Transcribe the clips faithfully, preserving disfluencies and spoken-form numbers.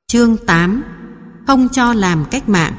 Chương tám. Không cho làm cách mạng.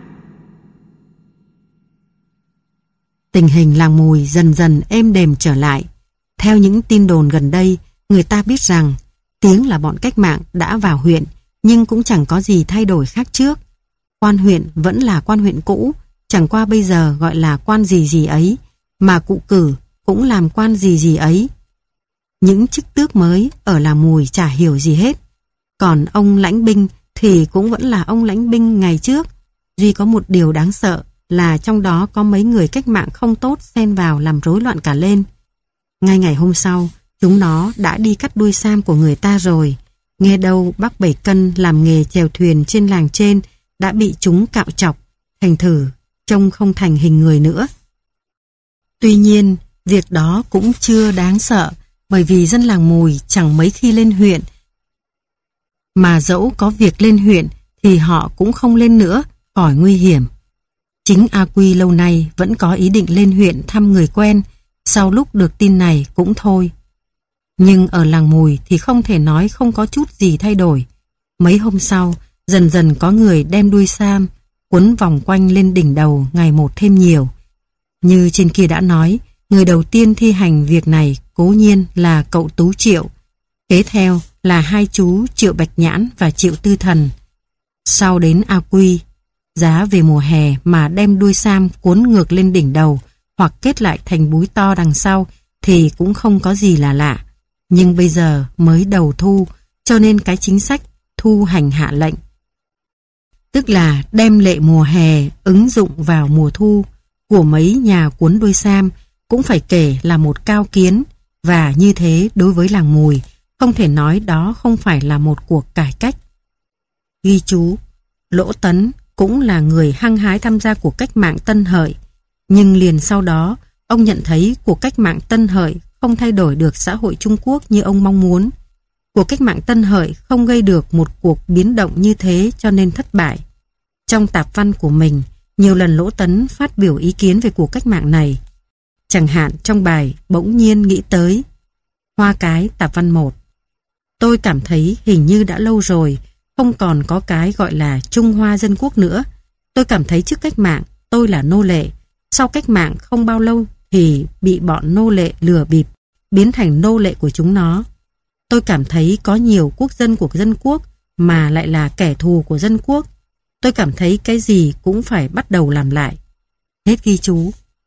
Tình hình làng Mùi dần dần êm đềm trở lại. Theo những tin đồn gần đây, người ta biết rằng tiếng là bọn cách mạng đã vào huyện, nhưng cũng chẳng có gì thay đổi khác trước. Quan huyện vẫn là quan huyện cũ, chẳng qua bây giờ gọi là quan gì gì ấy, mà cụ cử cũng làm quan gì gì ấy. Những chức tước mới ở làng Mùi chả hiểu gì hết. Còn ông lãnh binh thì cũng vẫn là ông lãnh binh ngày trước. Duy có một điều đáng sợ là trong đó có mấy người cách mạng không tốt xen vào làm rối loạn cả lên. Ngay ngày hôm sau, chúng nó đã đi cắt đuôi sam của người ta rồi. Nghe đâu bác Bảy Cân làm nghề chèo thuyền trên làng trên đã bị chúng cạo chọc, thành thử trông không thành hình người nữa. Tuy nhiên, việc đó cũng chưa đáng sợ, bởi vì dân làng Mùi chẳng mấy khi lên huyện. Mà dẫu có việc lên huyện thì họ cũng không lên nữa, khỏi nguy hiểm. Chính A Quy lâu nay vẫn có ý định lên huyện thăm người quen, sau lúc được tin này cũng thôi. Nhưng ở làng Mùi thì không thể nói không có chút gì thay đổi. Mấy hôm sau, dần dần có người đem đuôi sam quấn vòng quanh lên đỉnh đầu ngày một thêm nhiều. Như trên kia đã nói, người đầu tiên thi hành việc này cố nhiên là cậu Tú Triệu. Kế theo là hai chú Triệu Bạch Nhãn và Triệu Tư Thần. Sau đến A Quy. Giá về mùa hè mà đem đuôi sam cuốn ngược lên đỉnh đầu hoặc kết lại thành búi to đằng sau thì cũng không có gì là lạ. Nhưng bây giờ mới đầu thu, cho nên cái chính sách thu hành hạ lệnh, tức là đem lệ mùa hè ứng dụng vào mùa thu của mấy nhà cuốn đuôi sam, cũng phải kể là một cao kiến. Và như thế đối với làng Mùi, không thể nói đó không phải là một cuộc cải cách. Ghi chú, Lỗ Tấn cũng là người hăng hái tham gia cuộc cách mạng Tân Hợi, nhưng liền sau đó ông nhận thấy cuộc cách mạng Tân Hợi không thay đổi được xã hội Trung Quốc như ông mong muốn. Cuộc cách mạng Tân Hợi không gây được một cuộc biến động như thế, cho nên thất bại. Trong tạp văn của mình, nhiều lần Lỗ Tấn phát biểu ý kiến về cuộc cách mạng này. Chẳng hạn trong bài Bỗng nhiên nghĩ tới, Hoa Cái tạp văn một. Tôi cảm thấy hình như đã lâu rồi không còn có cái gọi là Trung Hoa Dân Quốc nữa. Tôi cảm thấy trước cách mạng tôi là nô lệ, sau cách mạng không bao lâu thì bị bọn nô lệ lừa bịp, biến thành nô lệ của chúng nó. Tôi cảm thấy có nhiều quốc dân của dân quốc mà lại là kẻ thù của dân quốc. Tôi cảm thấy cái gì cũng phải bắt đầu làm lại. Hết ghi chú.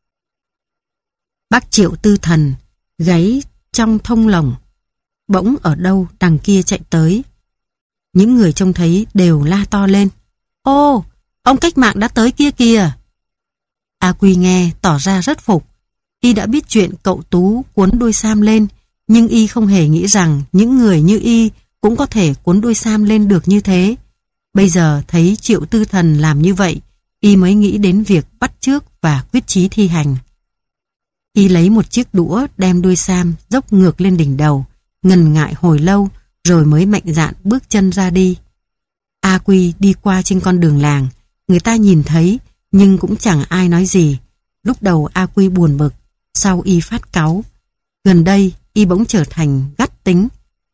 Bác Triệu Tư Thần gáy trong thông lồng. Bỗng ở đâu đằng kia chạy tới. Những người trông thấy đều la to lên. Ô, ông cách mạng đã tới kia kìa. A Quy nghe tỏ ra rất phục. Y đã biết chuyện cậu Tú cuốn đuôi sam lên, nhưng Y không hề nghĩ rằng những người như Y cũng có thể cuốn đuôi sam lên được như thế. Bây giờ thấy Triệu Tư Thần làm như vậy, Y mới nghĩ đến việc bắt chước và quyết chí thi hành. Y lấy một chiếc đũa đem đuôi sam dốc ngược lên đỉnh đầu, ngần ngại hồi lâu, rồi mới mạnh dạn bước chân ra đi. A Quy đi qua trên con đường làng, người ta nhìn thấy nhưng cũng chẳng ai nói gì. Lúc đầu A Quy buồn bực, sau Y phát cáu. Gần đây Y bỗng trở thành gắt tính.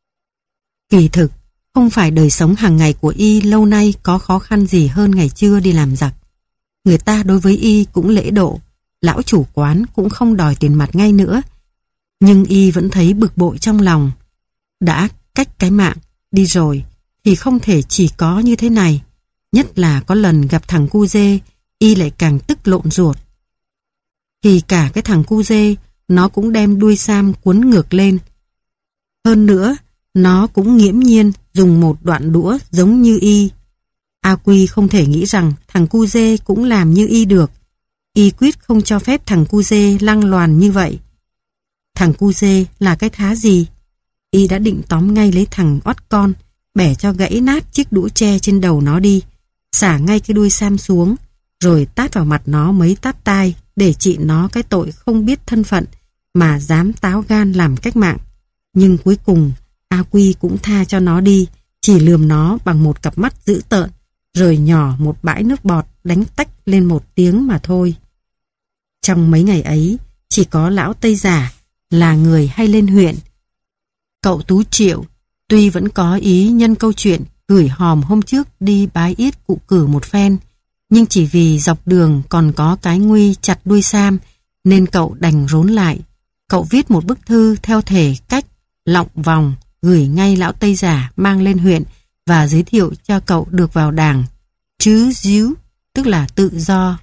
Kỳ thực, không phải đời sống hàng ngày của Y lâu nay có khó khăn gì hơn ngày xưa đi làm giặc. Người ta đối với Y cũng lễ độ, lão chủ quán cũng không đòi tiền mặt ngay nữa. Nhưng Y vẫn thấy bực bội trong lòng. Đã cách cái mạng đi rồi thì không thể chỉ có như thế này. Nhất là có lần gặp thằng cu dê, Y lại càng tức lộn ruột. Thì cả cái thằng cu dê, nó cũng đem đuôi sam cuốn ngược lên. Hơn nữa, nó cũng nghiễm nhiên dùng một đoạn đũa giống như Y. A Quy không thể nghĩ rằng thằng cu dê cũng làm như Y được. Y quyết không cho phép thằng cu dê lăng loàn như vậy. Thằng cu dê là cái thá gì? Y đã định tóm ngay lấy thằng oắt con, bẻ cho gãy nát chiếc đũa tre trên đầu nó đi, xả ngay cái đuôi sam xuống, rồi tát vào mặt nó mấy tát tai để trị nó cái tội không biết thân phận mà dám táo gan làm cách mạng. Nhưng cuối cùng A Quy cũng tha cho nó đi, chỉ lườm nó bằng một cặp mắt dữ tợn, rồi nhỏ một bãi nước bọt đánh tách lên một tiếng mà thôi. Trong mấy ngày ấy, chỉ có lão Tây Giả là người hay lên huyện. Cậu Tú Triệu tuy vẫn có ý nhân câu chuyện gửi hòm hôm trước đi bái yết cụ Cử một phen, nhưng chỉ vì dọc đường còn có cái nguy chặt đuôi Sam nên cậu đành rốn lại. Cậu viết một bức thư theo thể cách lọng vòng gửi ngay lão Tây Giả mang lên huyện và giới thiệu cho cậu được vào đảng chứ díu, tức là tự do.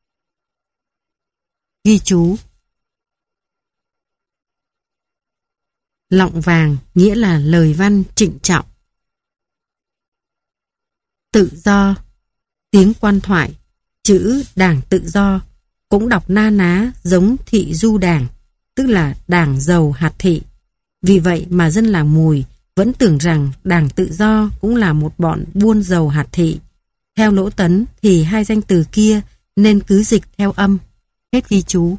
Ghi chú: lọng vàng nghĩa là lời văn trịnh trọng. Tự do, tiếng quan thoại, chữ đảng tự do cũng đọc na ná giống thị du đảng, tức là đảng giàu hạt thị. Vì vậy mà dân làng Mùi vẫn tưởng rằng đảng tự do cũng là một bọn buôn dầu hạt thị. Theo Lỗ Tấn thì hai danh từ kia nên cứ dịch theo âm. Hết ghi chú.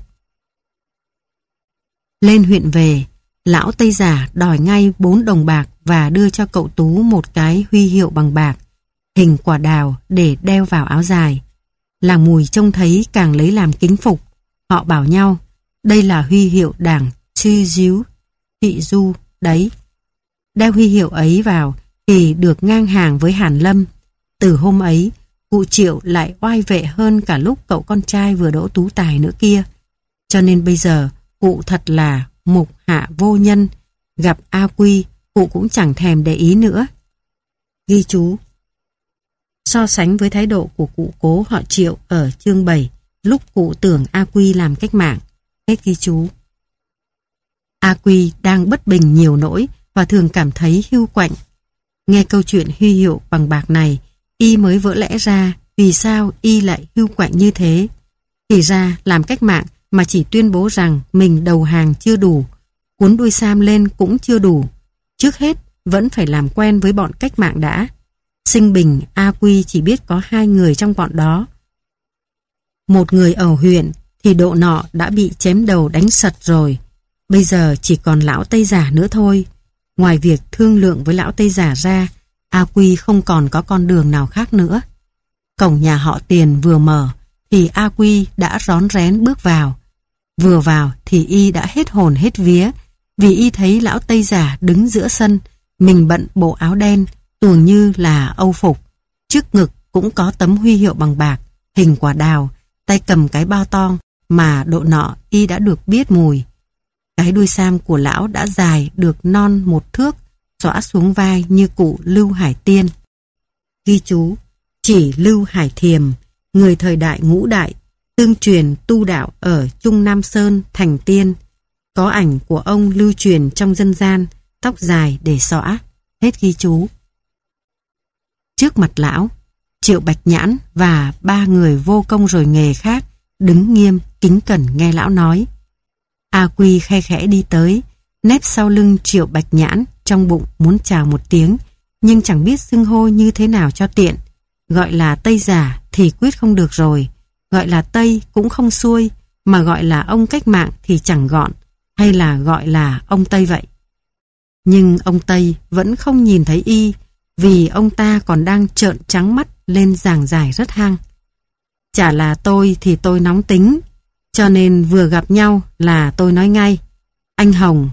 Lên huyện về, lão Tây Giả đòi ngay bốn đồng bạc và đưa cho cậu Tú một cái huy hiệu bằng bạc, hình quả đào để đeo vào áo dài. Làng Mùi trông thấy càng lấy làm kính phục. Họ bảo nhau, đây là huy hiệu đảng Chư Díu, thị du đấy. Đeo huy hiệu ấy vào thì được ngang hàng với Hàn Lâm. Từ hôm ấy, cụ Triệu lại oai vệ hơn cả lúc cậu con trai vừa đỗ tú tài nữa kia. Cho nên bây giờ, cụ thật là mục hạ vô nhân. Gặp A Quy, cụ cũng chẳng thèm để ý nữa. Ghi chú: so sánh với thái độ của cụ cố họ Triệu ở chương bảy, lúc cụ tưởng A Quy làm cách mạng. Hết ghi chú. A Quy đang bất bình nhiều nỗi và thường cảm thấy hiu quạnh. Nghe câu chuyện huy hiệu bằng bạc này, y mới vỡ lẽ ra vì sao y lại hiu quạnh như thế. Thì ra làm cách mạng mà chỉ tuyên bố rằng mình đầu hàng chưa đủ, cuốn đuôi Sam lên cũng chưa đủ. Trước hết vẫn phải làm quen với bọn cách mạng đã. Sinh bình A Quy chỉ biết có hai người trong bọn đó. Một người ở huyện thì độ nọ đã bị chém đầu đánh sật rồi. Bây giờ chỉ còn lão Tây Giả nữa thôi. Ngoài việc thương lượng với lão Tây Giả ra, A Quy không còn có con đường nào khác nữa. Cổng nhà họ Tiền vừa mở thì A Quy đã rón rén bước vào. Vừa vào thì y đã hết hồn hết vía, vì y thấy lão Tây Giả đứng giữa sân, mình bận bộ áo đen, tưởng như là âu phục. Trước ngực cũng có tấm huy hiệu bằng bạc, hình quả đào, tay cầm cái bao tong mà độ nọ y đã được biết mùi. Cái đuôi Sam của lão đã dài được non một thước, xõa xuống vai như cụ Lưu Hải Tiên. Ghi chú: chỉ Lưu Hải Thiềm, người thời đại ngũ đại, tương truyền tu đạo ở Trung Nam Sơn, Thành Tiên. Có ảnh của ông lưu truyền trong dân gian, tóc dài để xõa. Hết ghi chú. Trước mặt lão, Triệu Bạch Nhãn và ba người vô công rồi nghề khác đứng nghiêm kính cẩn nghe lão nói. A Quy khe khẽ đi tới, nép sau lưng Triệu Bạch Nhãn, trong bụng muốn chào một tiếng, nhưng chẳng biết xưng hô như thế nào cho tiện. Gọi là Tây Giả thì quyết không được rồi, gọi là Tây cũng không xuôi, mà gọi là ông cách mạng thì chẳng gọn, hay là gọi là ông Tây vậy. Nhưng ông Tây vẫn không nhìn thấy y, vì ông ta còn đang trợn trắng mắt lên giảng giải rất hăng. Chả là tôi thì tôi nóng tính, cho nên vừa gặp nhau là tôi nói ngay, anh Hồng.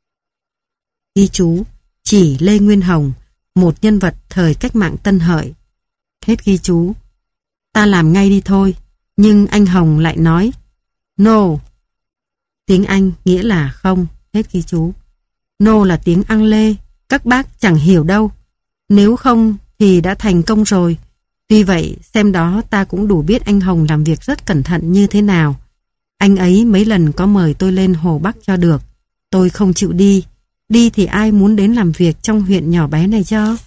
Ghi chú: chỉ Lê Nguyên Hồng, một nhân vật thời cách mạng Tân Hợi. Hết ghi chú. Ta làm ngay đi thôi, nhưng anh Hồng lại nói no. Tiếng Anh nghĩa là không. Hết ghi chú. No là tiếng Ăng Lê, các bác chẳng hiểu đâu. Nếu không thì đã thành công rồi. Tuy vậy, xem đó ta cũng đủ biết anh Hồng làm việc rất cẩn thận như thế nào. Anh ấy mấy lần có mời tôi lên Hồ Bắc cho được. Tôi không chịu đi. Đi thì ai muốn đến làm việc trong huyện nhỏ bé này cho?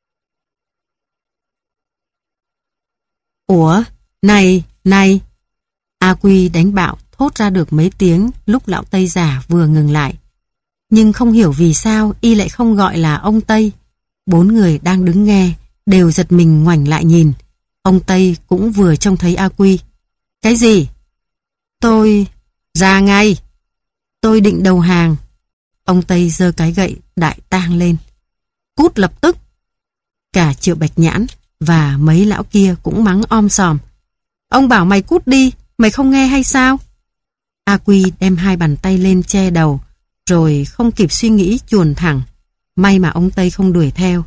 Ủa, này, này. A Quy đánh bạo thốt ra được mấy tiếng lúc lão Tây Giả vừa ngừng lại. Nhưng không hiểu vì sao y lại không gọi là ông Tây. Bốn người đang đứng nghe đều giật mình ngoảnh lại nhìn. Ông Tây cũng vừa trông thấy A Quy. Cái gì? Tôi... ra ngay. Tôi định đầu hàng. Ông Tây giơ cái gậy đại tang lên. Cút lập tức. Cả Triệu Bạch Nhãn và mấy lão kia cũng mắng om sòm. Ông bảo mày cút đi, mày không nghe hay sao? A Quy đem hai bàn tay lên che đầu, rồi không kịp suy nghĩ chuồn thẳng. May mà ông Tây không đuổi theo.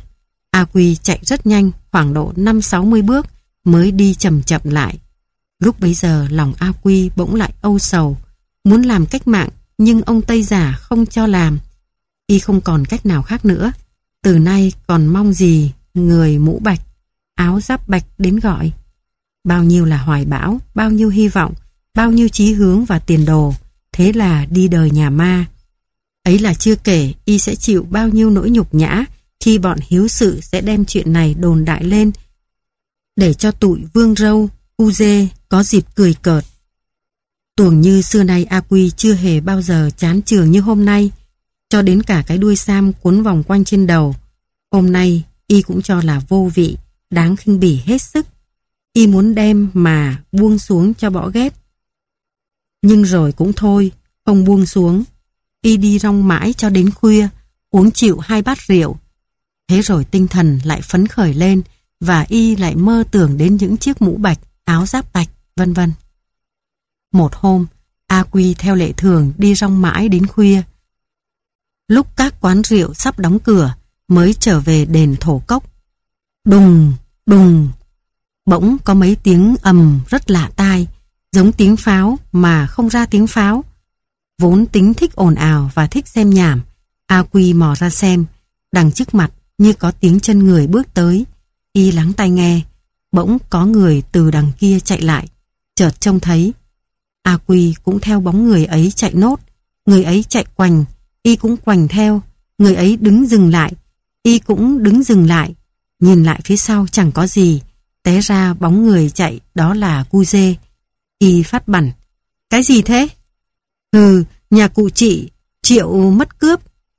A Quy chạy rất nhanh, khoảng độ năm sáu mươi bước mới đi chậm chậm lại. Lúc bấy giờ lòng A Quy bỗng lại âu sầu, muốn làm cách mạng nhưng ông Tây Giả không cho làm. Y không còn cách nào khác nữa. Từ nay còn mong gì người mũ bạch, áo giáp bạch đến gọi. Bao nhiêu là hoài bão, bao nhiêu hy vọng, bao nhiêu chí hướng và tiền đồ. Thế là đi đời nhà ma. Ấy là chưa kể y sẽ chịu bao nhiêu nỗi nhục nhã khi bọn hiếu sự sẽ đem chuyện này đồn đại lên để cho tụi Vương Râu, U Dê có dịp cười cợt. Tuồng như xưa nay A Quy chưa hề bao giờ chán chường như hôm nay, cho đến cả cái đuôi sam cuốn vòng quanh trên đầu. Hôm nay y cũng cho là vô vị, đáng khinh bỉ hết sức. Y muốn đem mà buông xuống cho bỏ ghét. Nhưng rồi cũng thôi, không buông xuống. Y đi rong mãi cho đến khuya, uống chịu hai bát rượu. Thế rồi tinh thần lại phấn khởi lên và y lại mơ tưởng đến những chiếc mũ bạch, áo giáp bạch, vân vân. Một hôm, A Quy theo lệ thường đi rong mãi đến khuya. Lúc các quán rượu sắp đóng cửa mới trở về đền Thổ Cốc. Đùng, đùng, bỗng có mấy tiếng ầm rất lạ tai, giống tiếng pháo mà không ra tiếng pháo. Vốn tính thích ồn ào và thích xem nhảm, A Quy mò ra xem, đằng trước mặt như có tiếng chân người bước tới. Y lắng tai nghe, bỗng có người từ đằng kia chạy lại, chợt trông thấy. A Quy cũng theo bóng người ấy chạy nốt, người ấy chạy quành, y cũng quành theo, người ấy đứng dừng lại, y cũng đứng dừng lại, nhìn lại phía sau chẳng có gì, té ra bóng người chạy đó là Cu Dê. Y phát bẳn, cái gì thế? Hừ, nhà cụ chị, Triệu mất cướp.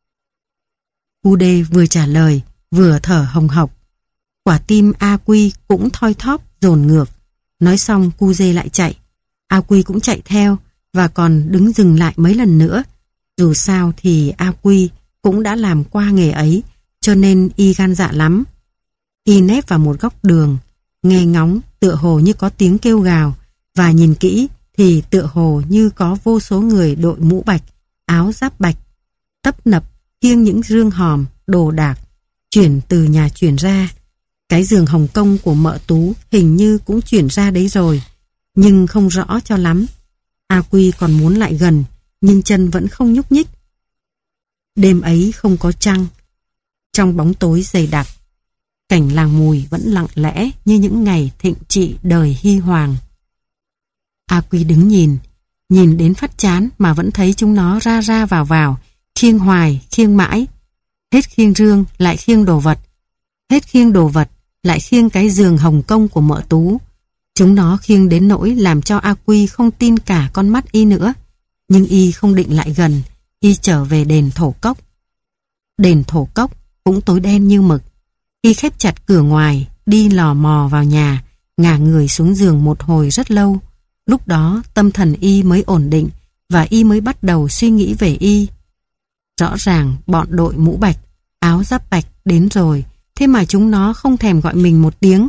Cu Đê vừa trả lời, vừa thở hồng hộc. Quả tim A Quy cũng thoi thóp dồn ngược. Nói xong Cu Dê lại chạy. A Quy cũng chạy theo và còn đứng dừng lại mấy lần nữa. Dù sao thì A Quy cũng đã làm qua nghề ấy, cho nên y gan dạ lắm. Y nép vào một góc đường, nghe ngóng tựa hồ như có tiếng kêu gào, và nhìn kỹ thì tựa hồ như có vô số người đội mũ bạch, áo giáp bạch, tấp nập khiêng những rương hòm, đồ đạc, chuyển từ nhà chuyển ra. Cái giường Hồng Kông của mợ Tú hình như cũng chuyển ra đấy rồi, nhưng không rõ cho lắm. A Quy còn muốn lại gần, nhưng chân vẫn không nhúc nhích. Đêm ấy không có trăng, trong bóng tối dày đặc, cảnh làng Mùi vẫn lặng lẽ như những ngày thịnh trị đời Hy Hoàng. A Quy đứng nhìn, nhìn đến phát chán mà vẫn thấy chúng nó ra ra vào vào, khiêng hoài, khiêng mãi. Hết khiêng rương lại khiêng đồ vật, hết khiêng đồ vật lại khiêng cái giường Hồng Kông của mợ Tú. Chúng nó khiêng đến nỗi làm cho A Quy không tin cả con mắt y nữa. Nhưng y không định lại gần, y trở về đền Thổ Cốc. Đền Thổ Cốc cũng tối đen như mực. Y khép chặt cửa ngoài, đi lò mò vào nhà, ngả người xuống giường một hồi rất lâu. Lúc đó tâm thần y mới ổn định và y mới bắt đầu suy nghĩ về y. Rõ ràng bọn đội mũ bạch, áo giáp bạch đến rồi, thế mà chúng nó không thèm gọi mình một tiếng.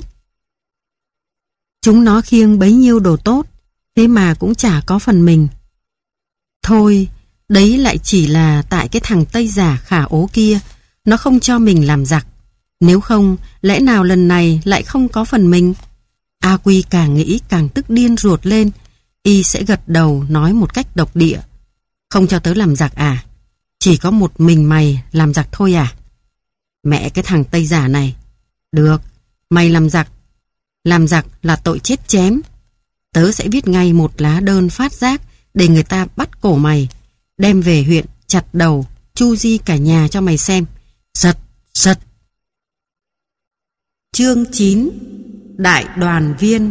Chúng nó khiêng bấy nhiêu đồ tốt, thế mà cũng chả có phần mình. Thôi, đấy lại chỉ là tại cái thằng Tây Giả khả ố kia, nó không cho mình làm giặc. Nếu không, lẽ nào lần này lại không có phần mình? A Quy càng nghĩ càng tức điên ruột lên. Y sẽ gật đầu nói một cách độc địa. Không cho tớ làm giặc à? Chỉ có một mình mày làm giặc thôi à? Mẹ cái thằng Tây Giả này. Được, mày làm giặc. Làm giặc là tội chết chém. Tớ sẽ viết ngay một lá đơn phát giác để người ta bắt cổ mày, đem về huyện chặt đầu, chu di cả nhà cho mày xem. Giật, giật. Chương chín. Đại đoàn viên.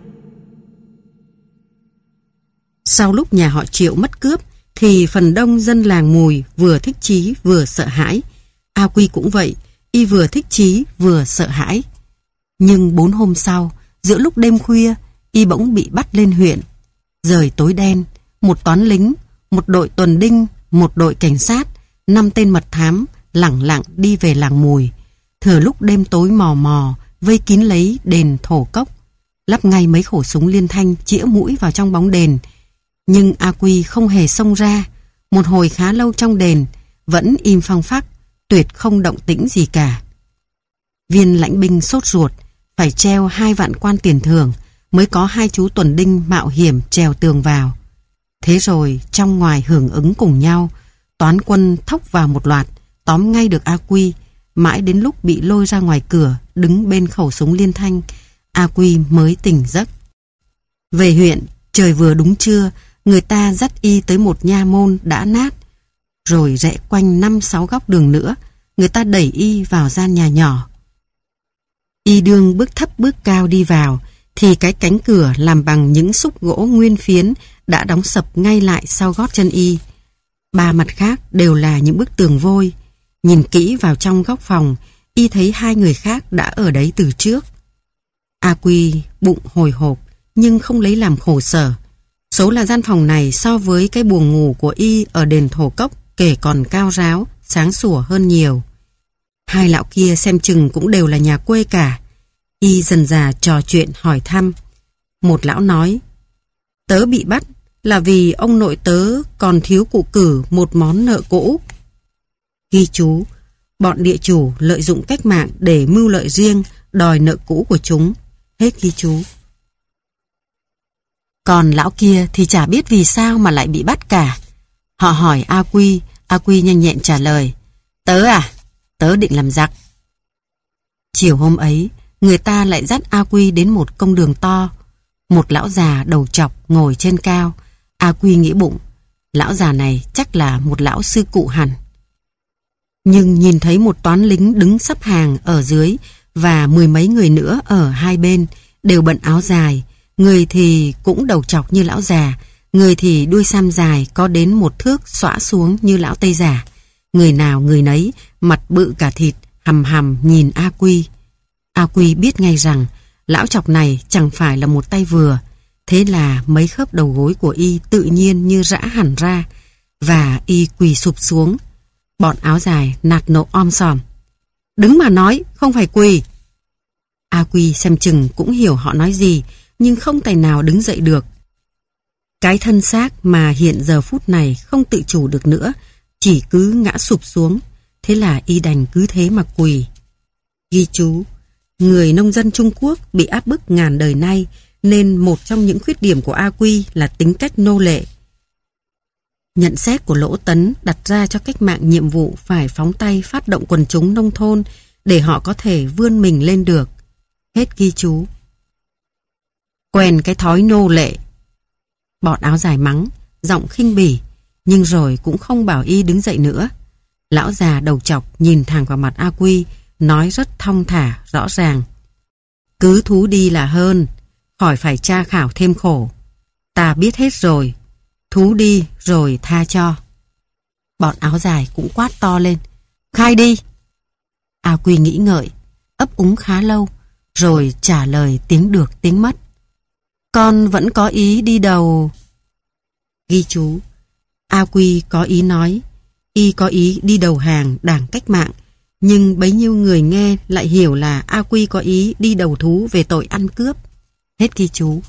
Sau lúc nhà họ Triệu mất cướp thì phần đông dân làng Mùi vừa thích chí vừa sợ hãi. A Quy cũng vậy, y vừa thích chí vừa sợ hãi. Nhưng bốn hôm sau, giữa lúc đêm khuya, y bỗng bị bắt lên huyện. Trời tối đen, một toán lính, một đội tuần đinh, một đội cảnh sát, năm tên mật thám lẳng lặng đi về làng Mùi. Thừa lúc đêm tối mò mò, vây kín lấy đền Thổ Cốc, lắp ngay mấy khẩu súng liên thanh chĩa mũi vào trong bóng đền. Nhưng A Quy không hề xông ra. Một hồi khá lâu trong đền, vẫn im phăng phắc, tuyệt không động tĩnh gì cả. Viên lãnh binh sốt ruột, phải treo hai vạn quan tiền thưởng mới có hai chú tuần đinh mạo hiểm trèo tường vào. Thế rồi trong ngoài hưởng ứng cùng nhau, toán quân thốc vào một loạt, tóm ngay được A Quy. Mãi đến lúc bị lôi ra ngoài cửa, đứng bên khẩu súng liên thanh, A Quy mới tỉnh giấc. Về huyện, trời vừa đúng trưa, người ta dắt y tới một nha môn đã nát, rồi rẽ quanh năm sáu góc đường nữa, người ta đẩy y vào gian nhà nhỏ. Y đương bước thấp bước cao đi vào, thì cái cánh cửa làm bằng những xúc gỗ nguyên phiến đã đóng sập ngay lại sau gót chân y. Ba mặt khác đều là những bức tường vôi. Nhìn kỹ vào trong góc phòng, y thấy hai người khác đã ở đấy từ trước. A Quy bụng hồi hộp nhưng không lấy làm khổ sở. Số là gian phòng này so với cái buồng ngủ của y ở đền Thổ Cốc kể còn cao ráo, sáng sủa hơn nhiều. Hai lão kia xem chừng cũng đều là nhà quê cả. Y dần dà trò chuyện hỏi thăm. Một lão nói, tớ bị bắt là vì ông nội tớ còn thiếu cụ cử một món nợ cũ. Ghi chú, bọn địa chủ lợi dụng cách mạng để mưu lợi riêng, đòi nợ cũ của chúng. Hết ghi chú. Còn lão kia thì chả biết vì sao mà lại bị bắt cả. Họ hỏi A Quy, A Quy nhanh nhẹn trả lời, tớ à, tớ định làm giặc. Chiều hôm ấy, người ta lại dắt A Quy đến một công đường to. Một lão già đầu trọc ngồi trên cao. A Quy nghĩ bụng, lão già này chắc là một lão sư cụ hẳn. Nhưng nhìn thấy một toán lính đứng sắp hàng ở dưới và mười mấy người nữa ở hai bên, đều bận áo dài, người thì cũng đầu trọc như lão già, người thì đuôi sam dài có đến một thước xõa xuống như lão Tây giả. Người nào người nấy, mặt bự cả thịt, hầm hầm nhìn A Quy. A Quy biết ngay rằng lão trọc này chẳng phải là một tay vừa, thế là mấy khớp đầu gối của y tự nhiên như rã hẳn ra, và y quỳ sụp xuống. Bọn áo dài nạt nộ om sòm, đứng mà nói, không phải quỳ. A Quy xem chừng cũng hiểu họ nói gì, nhưng không tài nào đứng dậy được. Cái thân xác mà hiện giờ phút này không tự chủ được nữa, chỉ cứ ngã sụp xuống, thế là y đành cứ thế mà quỳ. Ghi chú, người nông dân Trung Quốc bị áp bức ngàn đời nay, nên một trong những khuyết điểm của A Quy là tính cách nô lệ. Nhận xét của Lỗ Tấn đặt ra cho cách mạng nhiệm vụ phải phóng tay phát động quần chúng nông thôn để họ có thể vươn mình lên được. Hết ghi chú. Quen cái thói nô lệ. Bọn áo dài mắng, giọng khinh bỉ, nhưng rồi cũng không bảo y đứng dậy nữa. Lão già đầu trọc nhìn thẳng vào mặt A Quy, nói rất thong thả, rõ ràng. Cứ thú đi là hơn, khỏi phải tra khảo thêm khổ. Ta biết hết rồi, thú đi rồi tha cho. Bọn áo dài cũng quát to lên, khai đi. A Quy nghĩ ngợi, ấp úng khá lâu, rồi trả lời tiếng được tiếng mất. Con vẫn có ý đi đầu. Ghi chú, A Quy có ý nói, y có ý đi đầu hàng đảng cách mạng, nhưng bấy nhiêu người nghe lại hiểu là A Quy có ý đi đầu thú về tội ăn cướp. Hết ghi chú.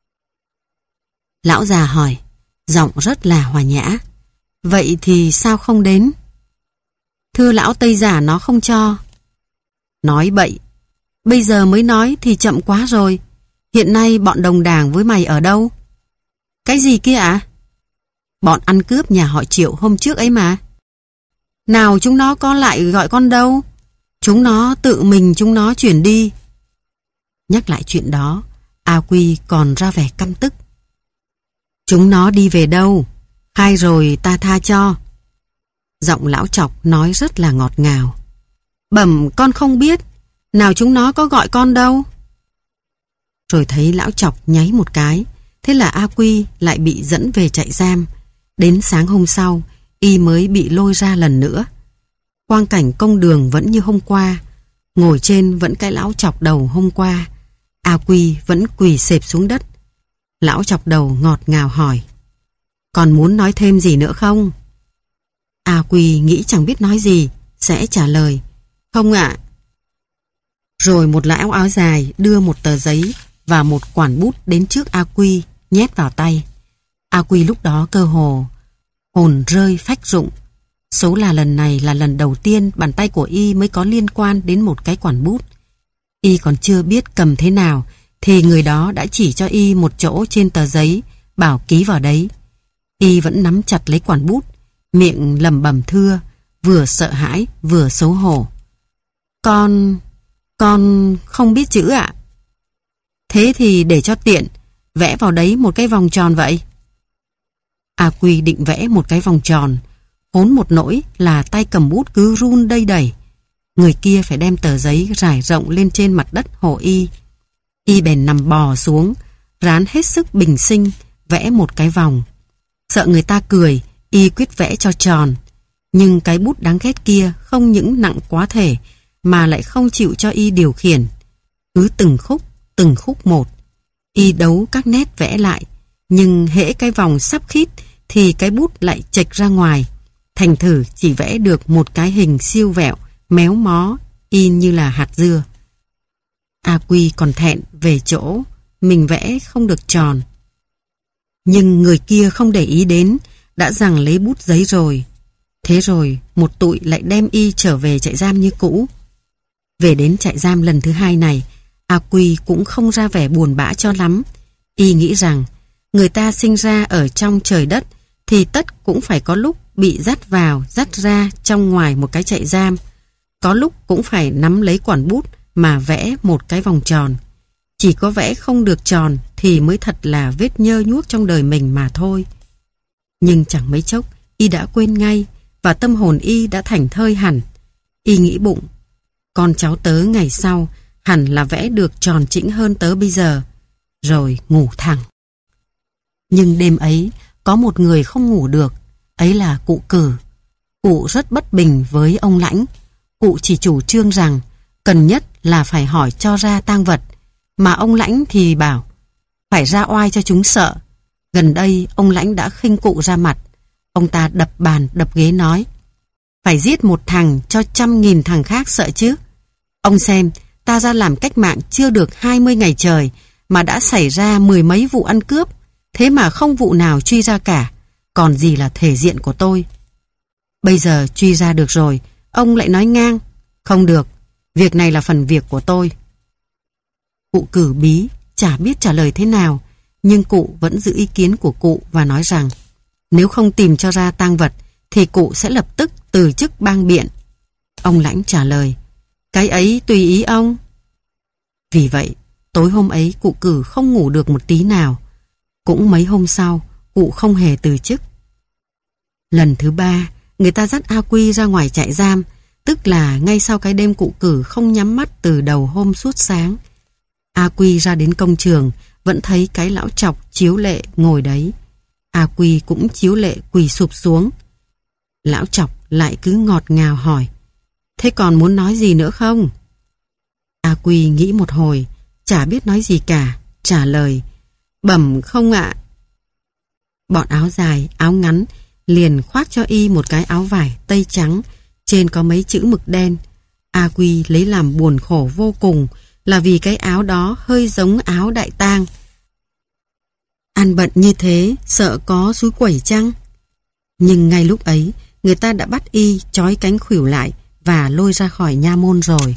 Lão già hỏi, giọng rất là hòa nhã, vậy thì sao không đến? Thưa lão Tây giả nó không cho. Nói bậy, bây giờ mới nói thì chậm quá rồi. Hiện nay bọn đồng đảng với mày ở đâu? Cái gì kia ạ? À? Bọn ăn cướp nhà họ Triệu hôm trước ấy mà. Nào chúng nó có lại gọi con đâu? Chúng nó tự mình chúng nó chuyển đi. Nhắc lại chuyện đó, A Quy còn ra vẻ căm tức. Chúng nó đi về đâu? Khai rồi ta tha cho. Giọng lão trọc nói rất là ngọt ngào. Bẩm con không biết. Nào chúng nó có gọi con đâu. Rồi thấy lão trọc nháy một cái. Thế là A Quy lại bị dẫn về trại giam. Đến sáng hôm sau, y mới bị lôi ra lần nữa. Quang cảnh công đường vẫn như hôm qua. Ngồi trên vẫn cái lão chọc đầu hôm qua. A Quy vẫn quỳ xẹp xuống đất. Lão chọc đầu ngọt ngào hỏi, còn muốn nói thêm gì nữa không? A Quy nghĩ chẳng biết nói gì, sẽ trả lời, không ạ. Rồi một lão áo dài đưa một tờ giấy và một quản bút đến trước A Quy, nhét vào tay. A Quy lúc đó cơ hồ hồn rơi phách rụng. Số là lần này là lần đầu tiên bàn tay của y mới có liên quan đến một cái quản bút. Y còn chưa biết cầm thế nào thì người đó đã chỉ cho y một chỗ trên tờ giấy, bảo ký vào đấy. Y vẫn nắm chặt lấy quản bút, miệng lẩm bẩm thưa, vừa sợ hãi vừa xấu hổ. Con... con không biết chữ ạ. Thế thì để cho tiện, vẽ vào đấy một cái vòng tròn vậy. A Quy định vẽ một cái vòng tròn, khốn một nỗi là tay cầm bút cứ run đầy đẩy. Người kia phải đem tờ giấy rải rộng lên trên mặt đất hộ y. Y bèn nằm bò xuống, rán hết sức bình sinh, vẽ một cái vòng. Sợ người ta cười, y quyết vẽ cho tròn. Nhưng cái bút đáng ghét kia không những nặng quá thể, mà lại không chịu cho y điều khiển. Cứ từng khúc, từng khúc một. Y đấu các nét vẽ lại, nhưng hễ cái vòng sắp khít thì cái bút lại chệch ra ngoài. Thành thử chỉ vẽ được một cái hình siêu vẹo, méo mó, in như là hạt dưa. A Quy còn thẹn về chỗ mình vẽ không được tròn. Nhưng người kia không để ý đến, đã giằng lấy bút giấy rồi. Thế rồi một tụi lại đem y trở về trại giam như cũ. Về đến trại giam lần thứ hai này, A Quy cũng không ra vẻ buồn bã cho lắm. Y nghĩ rằng người ta sinh ra ở trong trời đất thì tất cũng phải có lúc bị dắt vào, dắt ra trong ngoài một cái trại giam. Có lúc cũng phải nắm lấy quản bút mà vẽ một cái vòng tròn. Chỉ có vẽ không được tròn thì mới thật là vết nhơ nhuốc trong đời mình mà thôi. Nhưng chẳng mấy chốc y đã quên ngay, và tâm hồn y đã thảnh thơi hẳn. Y nghĩ bụng, con cháu tớ ngày sau hẳn là vẽ được tròn chỉnh hơn tớ bây giờ. Rồi ngủ thẳng. Nhưng đêm ấy có một người không ngủ được, ấy là cụ Cử. Cụ rất bất bình với ông Lãnh. Cụ chỉ chủ trương rằng cần nhất là phải hỏi cho ra tang vật, mà ông Lãnh thì bảo phải ra oai cho chúng sợ. Gần đây ông Lãnh đã khinh cụ ra mặt. Ông ta đập bàn đập ghế nói, phải giết một thằng cho trăm nghìn thằng khác sợ chứ. Ông xem, ta ra làm cách mạng chưa được hai mươi ngày trời mà đã xảy ra mười mấy vụ ăn cướp, thế mà không vụ nào truy ra cả, còn gì là thể diện của tôi. Bây giờ truy ra được rồi, ông lại nói ngang, không được, việc này là phần việc của tôi. Cụ Cử bí, chả biết trả lời thế nào, nhưng cụ vẫn giữ ý kiến của cụ và nói rằng nếu không tìm cho ra tang vật thì cụ sẽ lập tức từ chức bang biện. Ông Lãnh trả lời, cái ấy tùy ý ông. Vì vậy, tối hôm ấy cụ Cử không ngủ được một tí nào. Cũng mấy hôm sau, cụ không hề từ chức. Lần thứ ba, người ta dắt A Quy ra ngoài trại giam, tức là ngay sau cái đêm cụ Cử không nhắm mắt từ đầu hôm suốt sáng. A Quy ra đến công trường, vẫn thấy cái lão Trọc chiếu lệ ngồi đấy. A Quy cũng chiếu lệ quỳ sụp xuống. Lão Trọc lại cứ ngọt ngào hỏi, thế còn muốn nói gì nữa không? A Quy nghĩ một hồi, chả biết nói gì cả, trả lời, bẩm không ạ. Bọn áo dài, áo ngắn liền khoác cho y một cái áo vải tây trắng, trên có mấy chữ mực đen. A Quy lấy làm buồn khổ vô cùng là vì cái áo đó hơi giống áo đại tang. Ăn bận như thế, sợ có xúi quẩy chăng? Nhưng ngay lúc ấy, người ta đã bắt y trói cánh khuỷu lại và lôi ra khỏi nha môn rồi.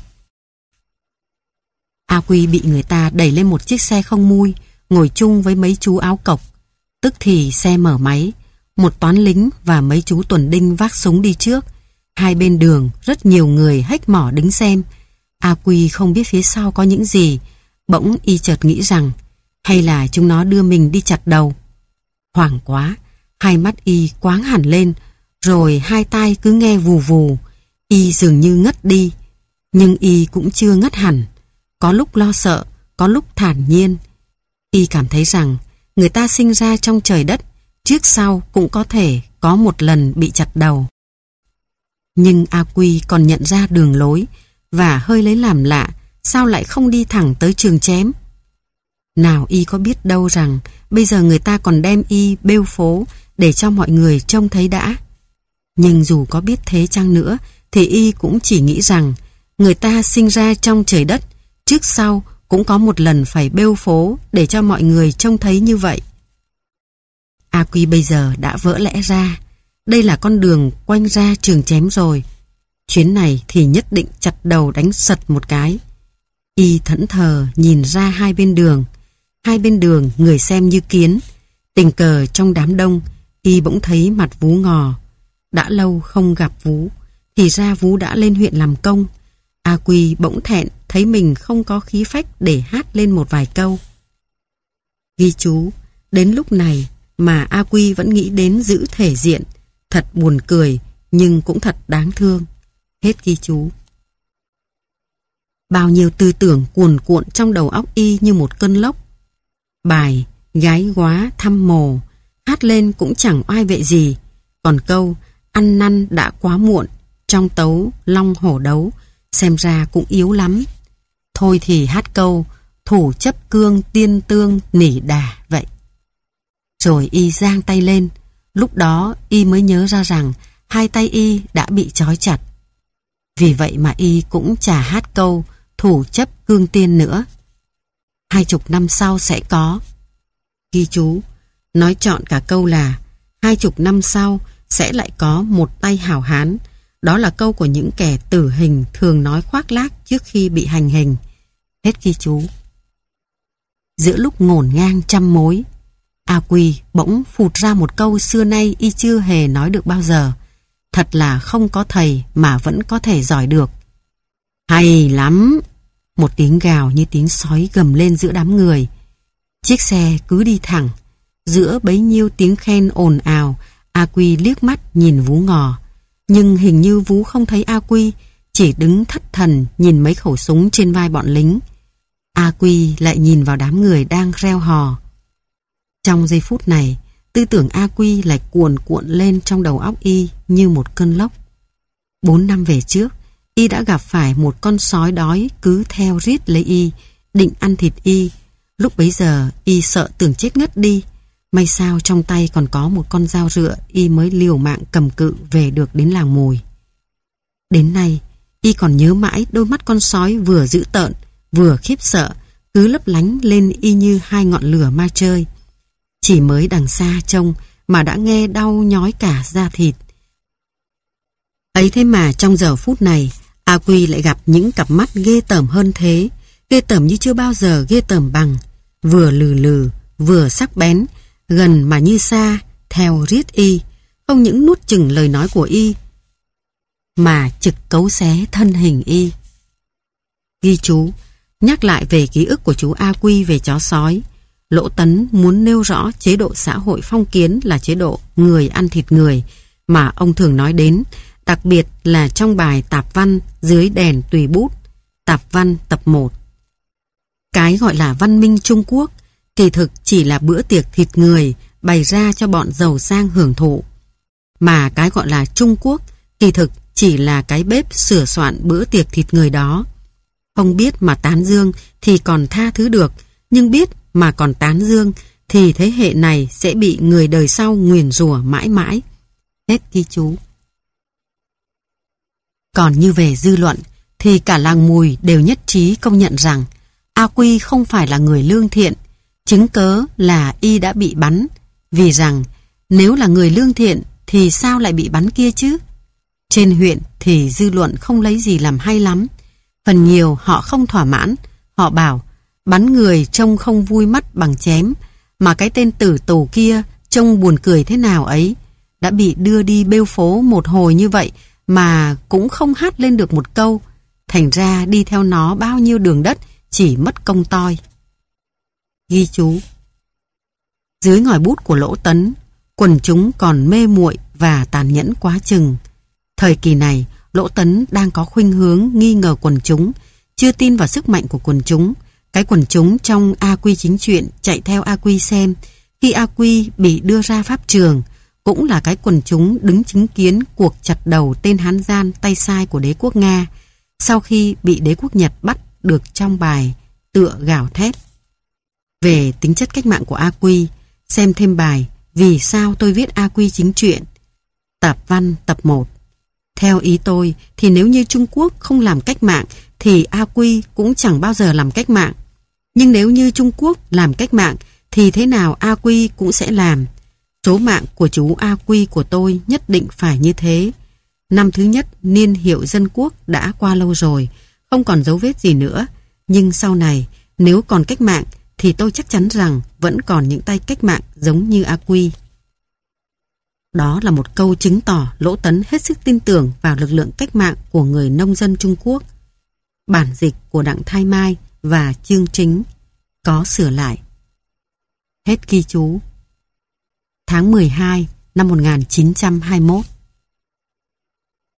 A Quy bị người ta đẩy lên một chiếc xe không mui, ngồi chung với mấy chú áo cộc. Tức thì xe mở máy, một toán lính và mấy chú tuần đinh vác súng đi trước. Hai bên đường rất nhiều người hếch mỏ đứng xem. A Quy không biết phía sau có những gì. Bỗng y chợt nghĩ rằng hay là chúng nó đưa mình đi chặt đầu. Hoảng quá, hai mắt y quáng hẳn lên, rồi hai tai cứ nghe vù vù. Y dường như ngất đi, nhưng y cũng chưa ngất hẳn. Có lúc lo sợ, có lúc thản nhiên. Y cảm thấy rằng người ta sinh ra trong trời đất, trước sau cũng có thể có một lần bị chặt đầu. Nhưng A Quy còn nhận ra đường lối và hơi lấy làm lạ, sao lại không đi thẳng tới trường chém. Nào y có biết đâu rằng bây giờ người ta còn đem y bêu phố để cho mọi người trông thấy đã. Nhưng dù có biết thế chăng nữa thì y cũng chỉ nghĩ rằng người ta sinh ra trong trời đất, trước sau cũng có một lần phải bêu phố để cho mọi người trông thấy như vậy. A Quy bây giờ đã vỡ lẽ ra. đây là con đường quanh ra trường chém rồi. Chuyến này thì nhất định chặt đầu đánh sật một cái. Y thẫn thờ nhìn ra hai bên đường. Hai bên đường người xem như kiến. Tình cờ trong đám đông, Y bỗng thấy mặt Vú Ngò. Đã lâu không gặp Vú, thì ra Vú đã lên huyện làm công. A Quy bỗng thẹn thấy mình không có khí phách để hát lên một vài câu. Ghi chú, đến lúc này mà A Quy vẫn nghĩ đến giữ thể diện. Thật buồn cười, nhưng cũng thật đáng thương. Hết ghi chú. Bao nhiêu tư tưởng cuồn cuộn trong đầu óc Y như một cơn lốc. Bài gái góa thăm mồ hát lên cũng chẳng oai vệ gì. Còn câu ăn năn đã quá muộn trong tấu long hổ đấu xem ra cũng yếu lắm. Thôi thì hát câu thủ chấp cương tiên tương nỉ đà vậy. Rồi Y giang tay lên. Lúc đó Y mới nhớ ra rằng hai tay Y đã bị trói chặt. Vì vậy mà Y cũng chả hát câu thủ chấp cương tiên nữa. Hai chục năm sau sẽ có. Ghi chú, nói trọn cả câu là hai chục năm sau sẽ lại có một tay hảo hán. Đó là câu của những kẻ tử hình thường nói khoác lác trước khi bị hành hình. Hết ghi chú. Giữa lúc ngổn ngang trăm mối, A Quy bỗng phụt ra một câu xưa nay Y chưa hề nói được bao giờ. Thật là không có thầy mà vẫn có thể giỏi được. Hay lắm! Một tiếng gào như tiếng sói gầm lên giữa đám người. Chiếc xe cứ đi thẳng. Giữa bấy nhiêu tiếng khen ồn ào, A Quy liếc mắt nhìn Vú Ngò. Nhưng hình như Vú không thấy A Quy, chỉ đứng thất thần nhìn mấy khẩu súng trên vai bọn lính. A Quy lại nhìn vào đám người đang reo hò. Trong giây phút này, tư tưởng A Quy lại cuồn cuộn lên trong đầu óc Y như một cơn lốc. Bốn năm về trước, Y đã gặp phải một con sói đói cứ theo riết lấy Y, định ăn thịt Y. Lúc bấy giờ Y sợ tưởng chết ngất đi. May sao trong tay còn có một con dao rựa, Y mới liều mạng cầm cự về được đến làng Mùi. Đến nay, Y còn nhớ mãi đôi mắt con sói vừa dữ tợn, vừa khiếp sợ, cứ lấp lánh lên Y như hai ngọn lửa ma chơi. Chỉ mới đằng xa trông mà đã nghe đau nhói cả da thịt. Ấy thế mà trong giờ phút này, A Quy lại gặp những cặp mắt ghê tởm hơn thế, ghê tởm như chưa bao giờ ghê tởm bằng, vừa lừ lừ, vừa sắc bén, gần mà như xa, theo riết Y, không những nuốt chửng lời nói của Y, mà trực cấu xé thân hình Y. Ghi chú, nhắc lại về ký ức của chú A Quy về chó sói, Lỗ Tấn muốn nêu rõ chế độ xã hội phong kiến là chế độ người ăn thịt người mà ông thường nói đến, đặc biệt là trong bài tạp văn dưới đèn tùy bút, tạp văn tập một. Cái gọi là văn minh Trung Quốc kỳ thực chỉ là bữa tiệc thịt người bày ra cho bọn giàu sang hưởng thụ, mà cái gọi là Trung Quốc kỳ thực chỉ là cái bếp sửa soạn bữa tiệc thịt người đó. Không biết mà tán dương thì còn tha thứ được, nhưng biết mà còn tán dương thì thế hệ này sẽ bị người đời sau nguyền rủa mãi mãi. Hết ghi chú. Còn như về dư luận thì cả làng Mùi đều nhất trí công nhận rằng A Quy không phải là người lương thiện, chứng cớ là Y đã bị bắn, vì rằng nếu là người lương thiện thì sao lại bị bắn kia chứ? Trên huyện thì dư luận không lấy gì làm hay lắm. Phần nhiều họ không thỏa mãn, họ bảo bắn người trông không vui mắt bằng chém, mà cái tên tử tù kia trông buồn cười thế nào ấy, đã bị đưa đi bêu phố một hồi như vậy mà cũng không hát lên được một câu, thành ra đi theo nó bao nhiêu đường đất chỉ mất công toi. Ghi chú. Dưới ngòi bút của Lỗ Tấn, quần chúng còn mê muội và tàn nhẫn quá chừng. Thời kỳ này, Lỗ Tấn đang có khuynh hướng nghi ngờ quần chúng, chưa tin vào sức mạnh của quần chúng. Cái quần chúng trong A Quy chính truyện chạy theo A Quy xem khi A Quy bị đưa ra pháp trường, cũng là cái quần chúng đứng chứng kiến cuộc chặt đầu tên Hán gian tay sai của đế quốc Nga sau khi bị đế quốc Nhật bắt được trong bài Tựa Gào Thép. Về tính chất cách mạng của A Quy, xem thêm bài Vì sao tôi viết A Quy chính truyện, tạp văn tập một. Theo ý tôi thì nếu như Trung Quốc không làm cách mạng thì A Quy cũng chẳng bao giờ làm cách mạng. Nhưng nếu như Trung Quốc làm cách mạng thì thế nào A Quy cũng sẽ làm. Số mạng của chú A Quy của tôi nhất định phải như thế. Năm thứ nhất niên hiệu dân quốc đã qua lâu rồi, không còn dấu vết gì nữa. Nhưng sau này, nếu còn cách mạng, thì tôi chắc chắn rằng vẫn còn những tay cách mạng giống như A Quy. Đó là một câu chứng tỏ Lỗ Tấn hết sức tin tưởng vào lực lượng cách mạng của người nông dân Trung Quốc. Bản dịch của Đặng Thái Mai và Chương Chính có sửa lại. Hết ghi chú. Tháng mười hai năm một nghìn chín trăm hai mươi mốt.